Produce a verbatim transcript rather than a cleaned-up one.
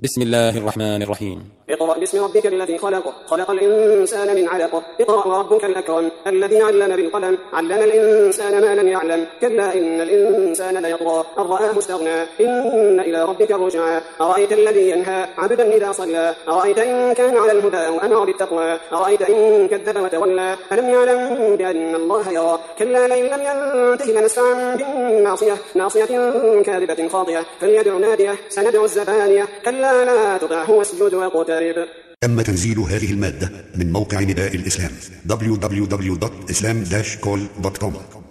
بسم الله الرحمن الرحيم. اقرأ باسم ربك الذي خلق خلق الإنسان من علق اقرأ وربك الأكرم الذي علم بالقلم علم الإنسان ما لم يعلم كلا إن الإنسان ليطغى أن رآه استغنى إن إلى ربك الرجعى أرأيت الذي ينهى عبدا إذا صلى أرأيت إن كان على الهدى أو أمر بالتقوى أرأيت إن كذب وتولى ألم يعلم بأن الله يرى كلا لئن لم ينته لنسفعا بالناصية ناصية كاذبة خاطئة فليدع ناديه سندع الزبانية كلا لا تطعه واسجد واقترب. تم تنزيل هذه المادة من موقع نداء الإسلام دبليو دبليو دبليو دوت إسلام داش كول دوت كوم.